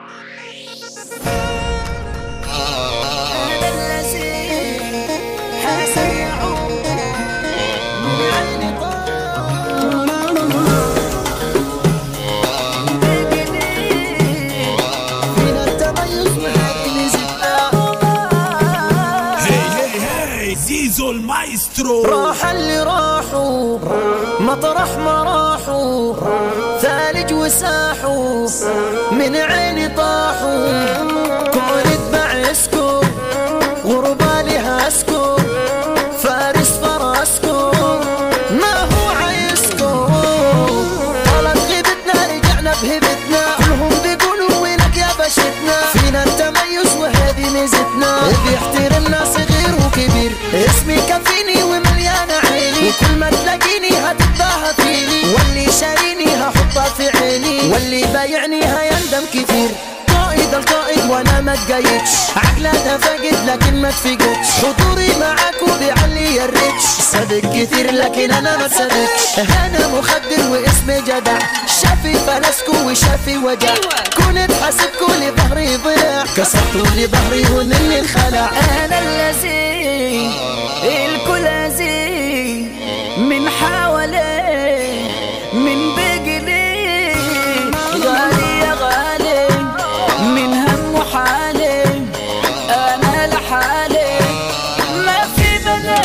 زيزو المايسترو. راح اللي راحوا مطرح ما راحوا، ثلج وساحوا من عيني طاحوا. كونت بعسكم غربة لهاسكم، فارس فراسكم ما هو عايزكم. طالت غيبتنا رجعنا بهبتنا، كلهم بيقولوا وينك يا بشتنا. فينا التميز وهذه ميزتنا، بيحترمنا صغير وكبير. اسمي كفيني ومليان عيني، وكل ما تلاقيني هتتباهى فيني. واللي شاريني هحطها في عيني، واللي بايعني هيندم كثير. قائد القائد وانا ما تقايدش، عقلها فاقد لكن ما تفيقتش. حضوري معاكو بيعلي يا الريتش، صدق كثير لكن انا ما تصدقش. انا مخدر واسمي جدع، شافي فلسكو وشافي وجع. كنت حاسبكو لظهري ضلع، كسرتوا لي ظهري ونني انخلع. انا الذي الكل ذي من حوالي من بقلي، غالي يا غالي من هم وحالي. انا لحالي ما في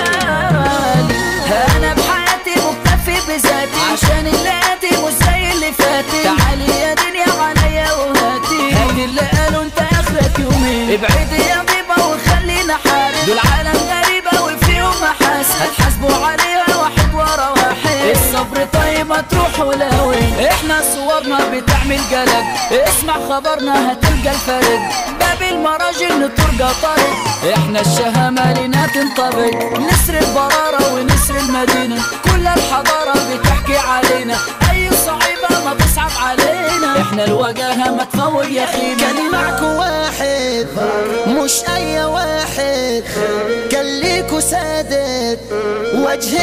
بدالي، انا بحياتي مكتفي بذاتي، عشان اللي مش زي اللي فاتي. تعالي يا دنيا عليا وهاتي، هاتي اللي قالوا انت اخرك يومين. ابعدي يا ضيبه وخلينا حارب، دول عالم غريبه وفيهم محاسن، هتحاسبوا عليها واحد ورا واحد. الصبر طيب هتروح ولا وين، احنا صورنا بتعمل قلق. اسمع خبرنا هتلقى الفرق، باب المراجل نطرقه طريق. احنا الشهامه لنا تنطبق، نسر البراره ونسر المدينه. كل الحضاره بتحكي علينا، اي صعيبه ما تصعب علينا. احنا الوجاهه ما تفوق يا خينا. كان معكو واحد مش اي واحد، كان ليكو سادت وجهة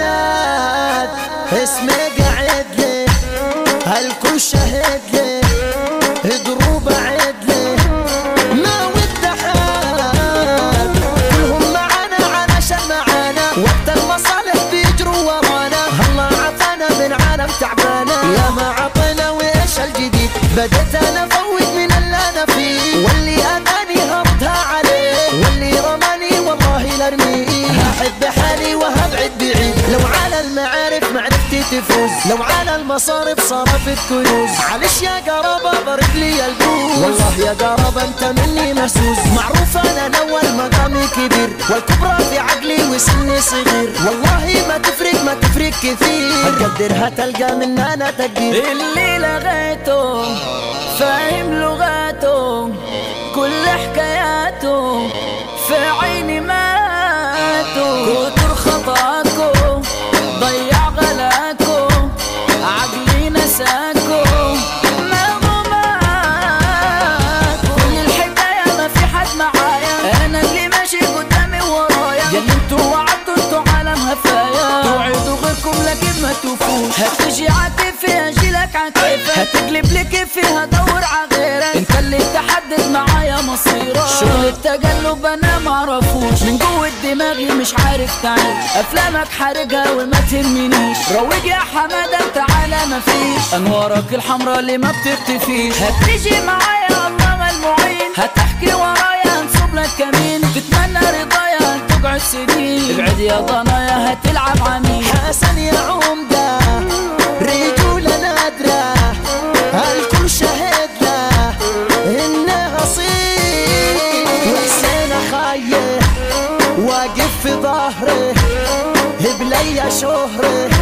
بنات. اسمي قاعد لي هالكل شاهد لي، دروب عيد لي ما ودحات. كلهم معانا علشان معانا، وقت المصالح بيجروا ورانا. الله عطانا من عالم تعبانا، يا ما عطينا وايش الجديد. بديت انا افوت من اللي انا فيه، واللي اذاني هردها عليه، واللي رماني والله لارميه. هحب حالي وهبعد بعيد، لو على المعارف معرفتي تفوز، لو على المصارف صرفت كنوز. معلش يا قرابة ضرب لي البوز، والله يا قرابة انت مني محسوس. معروف انا الاول مقامي كبير، والكبرى في عقلي وسني صغير. والله ما تفرق كثير، هتقدرها تلقى من انا تقدير. اللي لغيته فاهم لغاته، كل حكاياته في عيني ماتوا. كتر خطاكو ضيع غلاكو، عقلي نساكو ما هو معاكو. كل الحكاية ما في حد معايا، انا اللي ماشي قدامي ورايا. ياللي انتوا وعدتوا انتوا عالم هفايا، توعدوا غيركم لكن ما توفوش. هتجي عاطفي اجيلك عاطفة، هتقلب لي كيفي هدور عغيرك. انت اللي تحدد معايا مصيرك، شغل التقلب انا معرفوش. من جوه دماغي مش عارف تعيش، افلامك حارجها وما تهمنيش. روج يا حماده تعالى مفيش، انوارك الحمراء اللي ما بتختفيش. هتيجي معايا الله المعين، هتحكي ورايا هنصب لك كمين. تتمنى رضايا تقعد سنين، ابعد يا ضنايا هتلعب عمين. حسن يا عمده رجولة نادرة، الكل شهد له انها صيت. وحسين خايف واقف في ظهري، بليا شهري